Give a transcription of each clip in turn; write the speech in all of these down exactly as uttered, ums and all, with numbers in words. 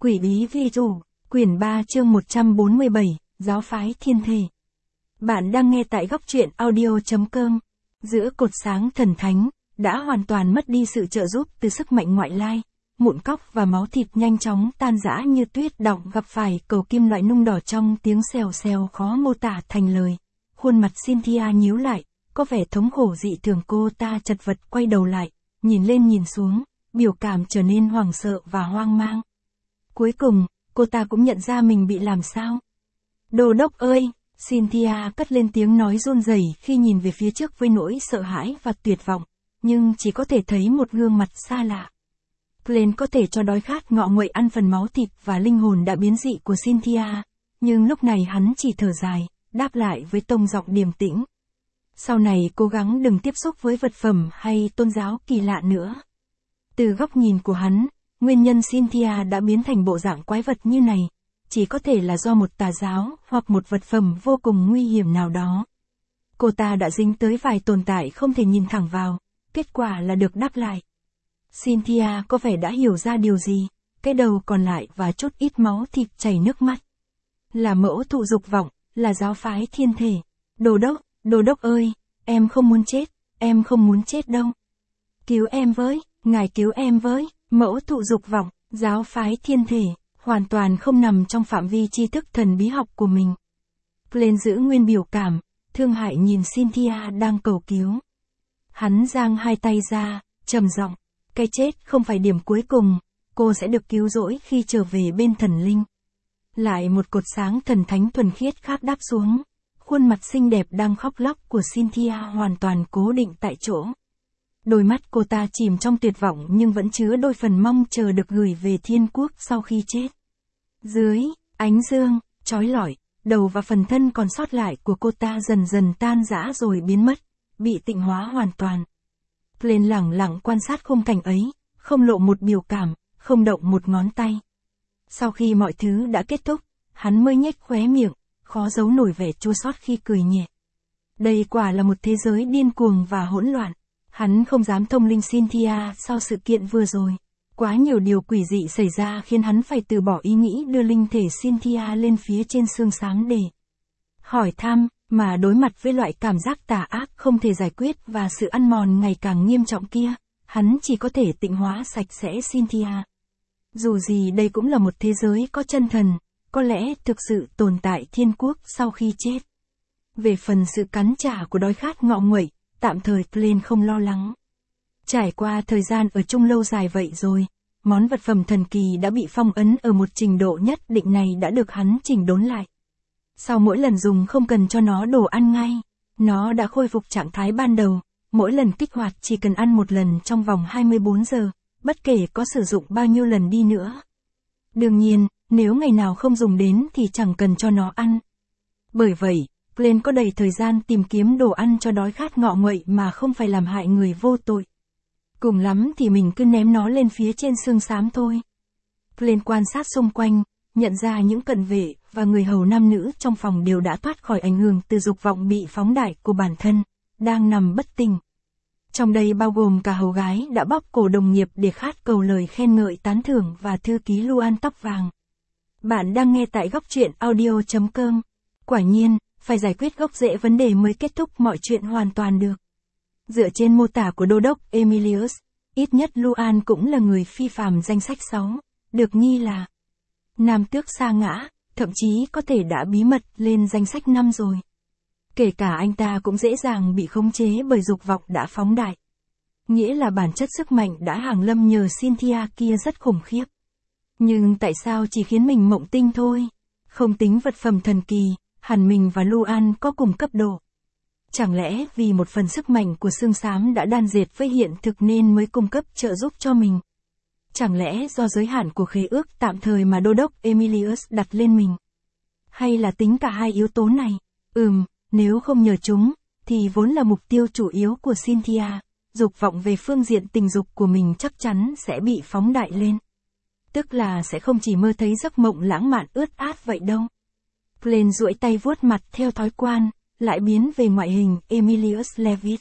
Quỷ bí vi rủ, quyển ba chương một trăm bốn mươi bảy, giáo phái thiên thể. Bạn đang nghe tại góc truyện audio.com. Giữa cột sáng thần thánh, đã hoàn toàn mất đi sự trợ giúp từ sức mạnh ngoại lai, mụn cóc và máu thịt nhanh chóng tan rã như tuyết đọng gặp phải cầu kim loại nung đỏ trong tiếng xèo xèo khó mô tả thành lời. Khuôn mặt Cynthia nhíu lại, có vẻ thống khổ dị thường, cô ta chật vật quay đầu lại, nhìn lên nhìn xuống, biểu cảm trở nên hoảng sợ và hoang mang. Cuối cùng, cô ta cũng nhận ra mình bị làm sao. Đô đốc ơi! Cynthia cất lên tiếng nói run rẩy khi nhìn về phía trước với nỗi sợ hãi và tuyệt vọng, nhưng chỉ có thể thấy một gương mặt xa lạ. Glenn có thể cho đói khát ngọ nguậy ăn phần máu thịt và linh hồn đã biến dị của Cynthia, nhưng lúc này hắn chỉ thở dài, đáp lại với tông giọng điềm tĩnh. Sau này cố gắng đừng tiếp xúc với vật phẩm hay tôn giáo kỳ lạ nữa. Từ góc nhìn của hắn, nguyên nhân Cynthia đã biến thành bộ dạng quái vật như này, chỉ có thể là do một tà giáo hoặc một vật phẩm vô cùng nguy hiểm nào đó. Cô ta đã dính tới vài tồn tại không thể nhìn thẳng vào, kết quả là được đáp lại. Cynthia có vẻ đã hiểu ra điều gì, cái đầu còn lại và chút ít máu thịt chảy nước mắt. Là mẫu thụ dục vọng, là giáo phái thiên thể. Đô đốc, đô đốc ơi, em không muốn chết, em không muốn chết đâu. Cứu em với, ngài cứu em với, mẫu thụ dục vọng, giáo phái thiên thể, hoàn toàn không nằm trong phạm vi tri thức thần bí học của mình. Glenn giữ nguyên biểu cảm, thương hại nhìn Cynthia đang cầu cứu. Hắn giang hai tay ra, trầm giọng, cái chết không phải điểm cuối cùng, cô sẽ được cứu rỗi khi trở về bên thần linh. Lại một cột sáng thần thánh thuần khiết khác đáp xuống, khuôn mặt xinh đẹp đang khóc lóc của Cynthia hoàn toàn cố định tại chỗ. Đôi mắt cô ta chìm trong tuyệt vọng nhưng vẫn chứa đôi phần mong chờ được gửi về thiên quốc sau khi chết. Dưới ánh dương chói lọi, đầu và phần thân còn sót lại của cô ta dần dần tan rã rồi biến mất, bị tịnh hóa hoàn toàn. Glenn lẳng lặng quan sát khung cảnh ấy, không lộ một biểu cảm, không động một ngón tay. Sau khi mọi thứ đã kết thúc, hắn mới nhếch khóe miệng, khó giấu nổi vẻ chua xót khi cười nhẹ. Đây quả là một thế giới điên cuồng và hỗn loạn. Hắn không dám thông linh Cynthia sau sự kiện vừa rồi. Quá nhiều điều quỷ dị xảy ra khiến hắn phải từ bỏ ý nghĩ đưa linh thể Cynthia lên phía trên xương xám để hỏi thăm, mà đối mặt với loại cảm giác tà ác không thể giải quyết và sự ăn mòn ngày càng nghiêm trọng kia, hắn chỉ có thể tịnh hóa sạch sẽ Cynthia. Dù gì đây cũng là một thế giới có chân thần, có lẽ thực sự tồn tại thiên quốc sau khi chết. Về phần sự cắn trả của đói khát ngọ nguậy, tạm thời Glenn không lo lắng. Trải qua thời gian ở chung lâu dài vậy rồi, món vật phẩm thần kỳ đã bị phong ấn ở một trình độ nhất định này đã được hắn chỉnh đốn lại. Sau mỗi lần dùng không cần cho nó đồ ăn ngay, nó đã khôi phục trạng thái ban đầu, mỗi lần kích hoạt chỉ cần ăn một lần trong vòng hai mươi bốn giờ, bất kể có sử dụng bao nhiêu lần đi nữa. Đương nhiên, nếu ngày nào không dùng đến thì chẳng cần cho nó ăn. Bởi vậy, Glenn có đầy thời gian tìm kiếm đồ ăn cho đói khát ngọ nguậy mà không phải làm hại người vô tội. Cùng lắm thì mình cứ ném nó lên phía trên xương xám thôi. Glenn quan sát xung quanh, nhận ra những cận vệ và người hầu nam nữ trong phòng đều đã thoát khỏi ảnh hưởng từ dục vọng bị phóng đại của bản thân, đang nằm bất tỉnh. Trong đây bao gồm cả hầu gái đã bóp cổ đồng nghiệp để khát cầu lời khen ngợi tán thưởng và thư ký Luan tóc vàng. Bạn đang nghe tại góc truyện audio.com. Quả nhiên, phải giải quyết gốc rễ vấn đề mới kết thúc mọi chuyện hoàn toàn được. Dựa trên mô tả của đô đốc Emilius, ít nhất Luan cũng là người phi phàm danh sách sáu, được nghi là nam tước sa ngã, thậm chí có thể đã bí mật lên danh sách năm rồi. Kể cả anh ta cũng dễ dàng bị khống chế bởi dục vọng đã phóng đại. Nghĩa là bản chất sức mạnh đã hàng lâm nhờ Cynthia kia rất khủng khiếp. Nhưng tại sao chỉ khiến mình mộng tinh thôi? Không tính vật phẩm thần kỳ, hẳn mình và Luan có cùng cấp độ. Chẳng lẽ vì một phần sức mạnh của xương xám đã đan dệt với hiện thực nên mới cung cấp trợ giúp cho mình? Chẳng lẽ do giới hạn của khế ước tạm thời mà đô đốc Emilius đặt lên mình? Hay là tính cả hai yếu tố này? Ừm, nếu không nhờ chúng, thì vốn là mục tiêu chủ yếu của Cynthia, dục vọng về phương diện tình dục của mình chắc chắn sẽ bị phóng đại lên. Tức là sẽ không chỉ mơ thấy giấc mộng lãng mạn ướt át vậy đâu. Glenn duỗi tay vuốt mặt theo thói quen, lại biến về ngoại hình Emilius Levitt.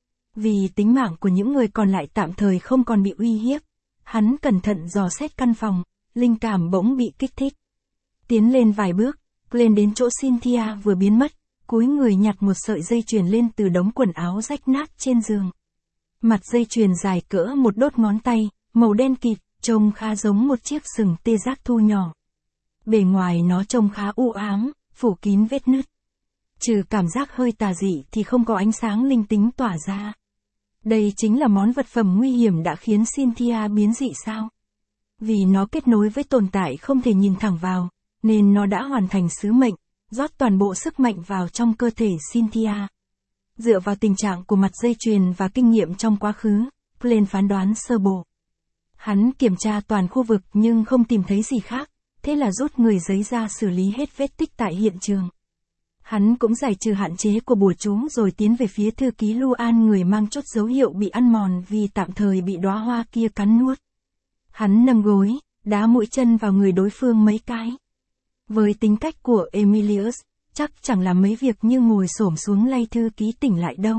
Vì tính mạng của những người còn lại tạm thời không còn bị uy hiếp, hắn cẩn thận dò xét căn phòng, linh cảm bỗng bị kích thích. Tiến lên vài bước, lên đến chỗ Cynthia vừa biến mất, cúi người nhặt một sợi dây chuyền lên từ đống quần áo rách nát trên giường. Mặt dây chuyền dài cỡ một đốt ngón tay, màu đen kịt, trông khá giống một chiếc sừng tê giác thu nhỏ. Bề ngoài nó trông khá u ám, phủ kín vết nứt. Trừ cảm giác hơi tà dị thì không có ánh sáng linh tính tỏa ra. Đây chính là món vật phẩm nguy hiểm đã khiến Cynthia biến dị sao? Vì nó kết nối với tồn tại không thể nhìn thẳng vào, nên nó đã hoàn thành sứ mệnh, rót toàn bộ sức mạnh vào trong cơ thể Cynthia. Dựa vào tình trạng của mặt dây chuyền và kinh nghiệm trong quá khứ, Glenn phán đoán sơ bộ. Hắn kiểm tra toàn khu vực nhưng không tìm thấy gì khác, thế là rút người giấy ra xử lý hết vết tích tại hiện trường. Hắn cũng giải trừ hạn chế của bùa chú rồi tiến về phía thư ký Luan, người mang chút dấu hiệu bị ăn mòn vì tạm thời bị đóa hoa kia cắn nuốt. Hắn nâng gối, đá mũi chân vào người đối phương mấy cái. Với tính cách của Emilius, chắc chẳng làm mấy việc như ngồi xổm xuống lay thư ký tỉnh lại đâu.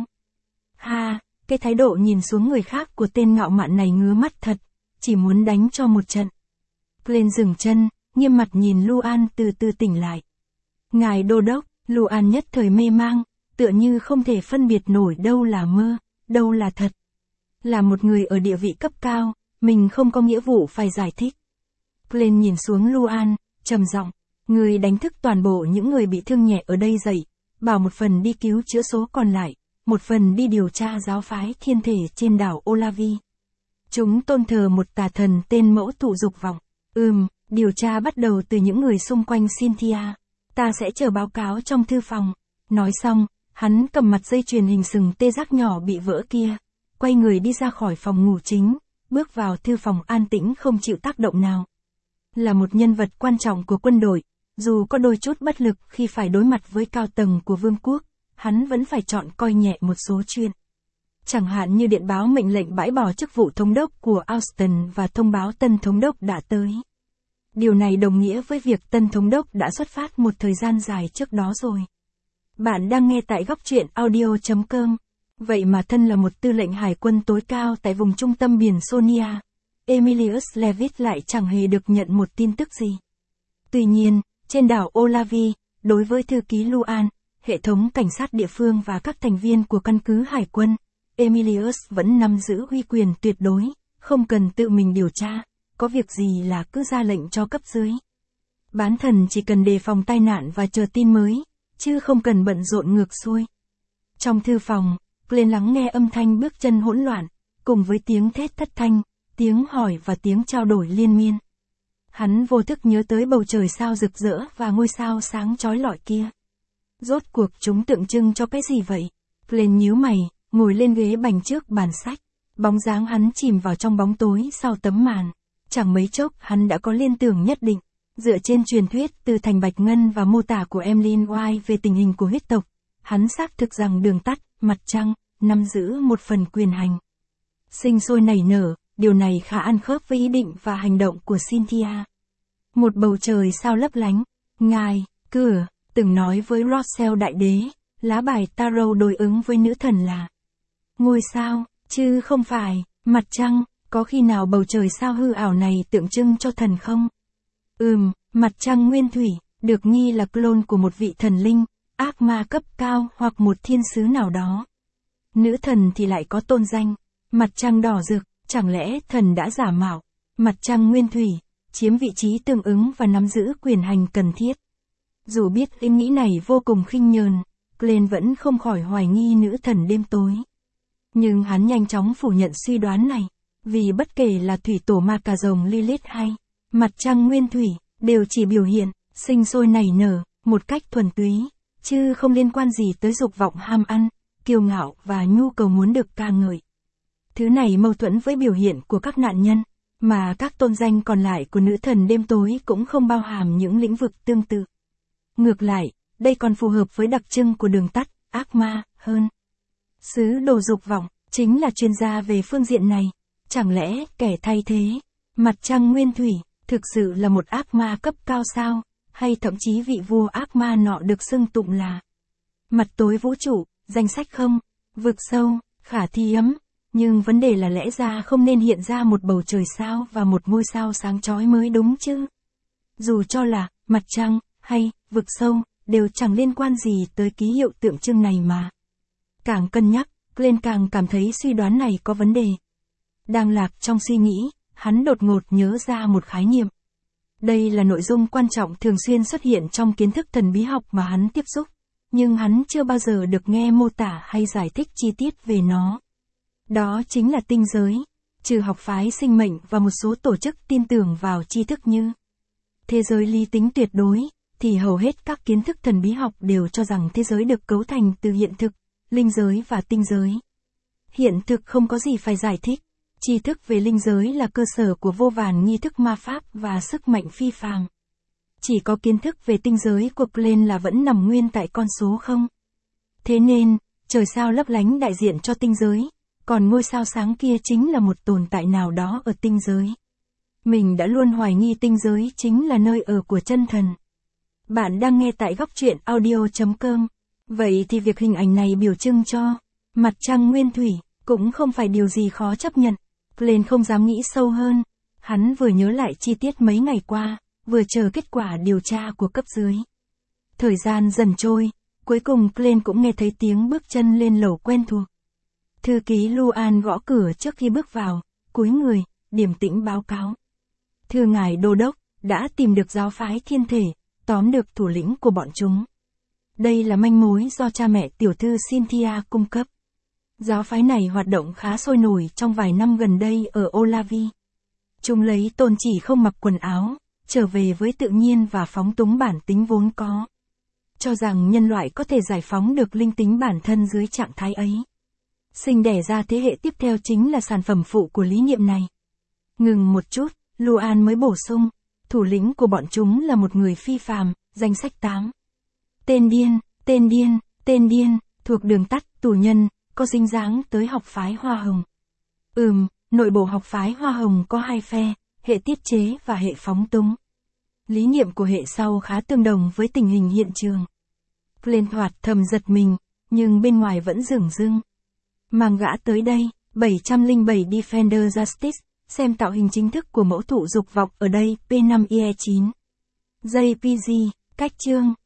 Ha, cái thái độ nhìn xuống người khác của tên ngạo mạn này ngứa mắt thật, chỉ muốn đánh cho một trận. Glenn dừng chân, nghiêm mặt nhìn Luan từ từ tỉnh lại. Ngài đô đốc, Luan nhất thời mê mang, tựa như không thể phân biệt nổi đâu là mơ, đâu là thật. Là một người ở địa vị cấp cao, mình không có nghĩa vụ phải giải thích. Glenn nhìn xuống Luan, trầm giọng, người đánh thức toàn bộ những người bị thương nhẹ ở đây dậy, bảo một phần đi cứu chữa số còn lại, một phần đi điều tra giáo phái thiên thể trên đảo Olavi. Chúng tôn thờ một tà thần tên Mẫu Thụ Dục Vọng. Ừm, điều tra bắt đầu từ những người xung quanh Cynthia. Ta sẽ chờ báo cáo trong thư phòng. Nói xong, hắn cầm mặt dây chuyền hình sừng tê giác nhỏ bị vỡ kia, quay người đi ra khỏi phòng ngủ chính, bước vào thư phòng an tĩnh không chịu tác động nào. Là một nhân vật quan trọng của quân đội, dù có đôi chút bất lực khi phải đối mặt với cao tầng của vương quốc, hắn vẫn phải chọn coi nhẹ một số chuyện. Chẳng hạn như điện báo mệnh lệnh bãi bỏ chức vụ thống đốc của Austin và thông báo tân thống đốc đã tới. Điều này đồng nghĩa với việc tân thống đốc đã xuất phát một thời gian dài trước đó rồi. Bạn đang nghe tại góc truyện audio chấm com. Vậy mà thân là một tư lệnh hải quân tối cao tại vùng trung tâm biển Sonia, Emilius Levitt lại chẳng hề được nhận một tin tức gì. Tuy nhiên, trên đảo Olavi, đối với thư ký Luan, hệ thống cảnh sát địa phương và các thành viên của căn cứ hải quân, Emilius vẫn nắm giữ uy quyền tuyệt đối, không cần tự mình điều tra, có việc gì là cứ ra lệnh cho cấp dưới. Bán thần chỉ cần đề phòng tai nạn và chờ tin mới, chứ không cần bận rộn ngược xuôi. Trong thư phòng, Glenn lắng nghe âm thanh bước chân hỗn loạn, cùng với tiếng thét thất thanh, tiếng hỏi và tiếng trao đổi liên miên. Hắn vô thức nhớ tới bầu trời sao rực rỡ và ngôi sao sáng chói lọi kia. Rốt cuộc chúng tượng trưng cho cái gì vậy? Glenn nhíu mày, ngồi lên ghế bành trước bàn sách. Bóng dáng hắn chìm vào trong bóng tối sau tấm màn. Chẳng mấy chốc hắn đã có liên tưởng nhất định. Dựa trên truyền thuyết từ Thành Bạch Ngân và mô tả của Emlyn White về tình hình của huyết tộc, hắn xác thực rằng đường tắt, mặt trăng, nắm giữ một phần quyền hành. Sinh sôi nảy nở, điều này khá ăn khớp với ý định và hành động của Cynthia. Một bầu trời sao lấp lánh, ngài, cửa, từng nói với Rothschild đại đế, lá bài tarot đối ứng với nữ thần là ngôi sao, chứ không phải mặt trăng. Có khi nào bầu trời sao hư ảo này tượng trưng cho thần không? Ừm, mặt trăng nguyên thủy, được nghi là clone của một vị thần linh, ác ma cấp cao hoặc một thiên sứ nào đó. Nữ thần thì lại có tôn danh, mặt trăng đỏ rực, chẳng lẽ thần đã giả mạo? Mặt trăng nguyên thủy, chiếm vị trí tương ứng và nắm giữ quyền hành cần thiết. Dù biết ý nghĩ này vô cùng khinh nhờn, Glenn vẫn không khỏi hoài nghi nữ thần đêm tối. Nhưng hắn nhanh chóng phủ nhận suy đoán này. Vì bất kể là thủy tổ ma cà rồng Lilith hay mặt trăng nguyên thủy, đều chỉ biểu hiện, sinh sôi nảy nở, một cách thuần túy, chứ không liên quan gì tới dục vọng ham ăn, kiêu ngạo và nhu cầu muốn được ca ngợi. Thứ này mâu thuẫn với biểu hiện của các nạn nhân, mà các tôn danh còn lại của nữ thần đêm tối cũng không bao hàm những lĩnh vực tương tự. Ngược lại, đây còn phù hợp với đặc trưng của đường tắt, ác ma, hơn. Sứ đồ dục vọng, chính là chuyên gia về phương diện này. Chẳng lẽ kẻ thay thế, mặt trăng nguyên thủy, thực sự là một ác ma cấp cao sao, hay thậm chí vị vua ác ma nọ được xưng tụng là mặt tối vũ trụ, danh sách không, vực sâu, khả thi ấm, Nhưng vấn đề là lẽ ra không nên hiện ra một bầu trời sao và một ngôi sao sáng chói mới đúng chứ. Dù cho là mặt trăng hay vực sâu đều chẳng liên quan gì tới ký hiệu tượng trưng này mà. Càng cân nhắc, Glenn càng cảm thấy suy đoán này có vấn đề. Đang lạc trong suy nghĩ, hắn đột ngột nhớ ra một khái niệm. Đây là nội dung quan trọng thường xuyên xuất hiện trong kiến thức thần bí học mà hắn tiếp xúc, nhưng hắn chưa bao giờ được nghe mô tả hay giải thích chi tiết về nó. Đó chính là tinh giới, trừ học phái sinh mệnh và một số tổ chức tin tưởng vào tri thức như thế giới lý tính tuyệt đối, thì hầu hết các kiến thức thần bí học đều cho rằng thế giới được cấu thành từ hiện thực, linh giới và tinh giới. Hiện thực không có gì phải giải thích, tri thức về linh giới là cơ sở của vô vàn nghi thức ma pháp và sức mạnh phi phàm. Chỉ có kiến thức về tinh giới của Glenn là vẫn nằm nguyên tại con số không. Thế nên, trời sao lấp lánh đại diện cho tinh giới, còn ngôi sao sáng kia chính là một tồn tại nào đó ở tinh giới. Mình đã luôn hoài nghi tinh giới chính là nơi ở của chân thần. Bạn đang nghe tại góc truyện audio chấm com. Vậy thì việc hình ảnh này biểu trưng cho mặt trăng nguyên thủy cũng không phải điều gì khó chấp nhận. Glenn không dám nghĩ sâu hơn. Hắn vừa nhớ lại chi tiết mấy ngày qua, vừa chờ kết quả điều tra của cấp dưới. Thời gian dần trôi, cuối cùng Glenn cũng nghe thấy tiếng bước chân lên lầu quen thuộc. Thư ký Luan gõ cửa trước khi bước vào, cúi người, điềm tĩnh báo cáo. Thưa ngài đô đốc, đã tìm được giáo phái thiên thể, tóm được thủ lĩnh của bọn chúng. Đây là manh mối do cha mẹ tiểu thư Cynthia cung cấp. Giáo phái này hoạt động khá sôi nổi trong vài năm gần đây ở Olavi. Chúng lấy tôn chỉ không mặc quần áo, trở về với tự nhiên và phóng túng bản tính vốn có. Cho rằng nhân loại có thể giải phóng được linh tính bản thân dưới trạng thái ấy. Sinh đẻ ra thế hệ tiếp theo chính là sản phẩm phụ của lý niệm này. Ngừng một chút, Luan mới bổ sung, thủ lĩnh của bọn chúng là một người phi phàm, danh sách tám. Tên điên, tên điên, tên điên, thuộc đường tắt, tù nhân, có dính dáng tới học phái Hoa Hồng. Ừm, nội bộ học phái Hoa Hồng có hai phe, hệ tiết chế và hệ phóng túng. Lý niệm của hệ sau khá tương đồng với tình hình hiện trường. Glenn thoạt thầm giật mình, nhưng bên ngoài vẫn dửng dưng. Mang gã tới đây, bảy trăm lẻ bảy Defender Justice, xem tạo hình chính thức của mẫu thụ dục vọng ở đây, P năm I E chín. gi pê giê, cách chương.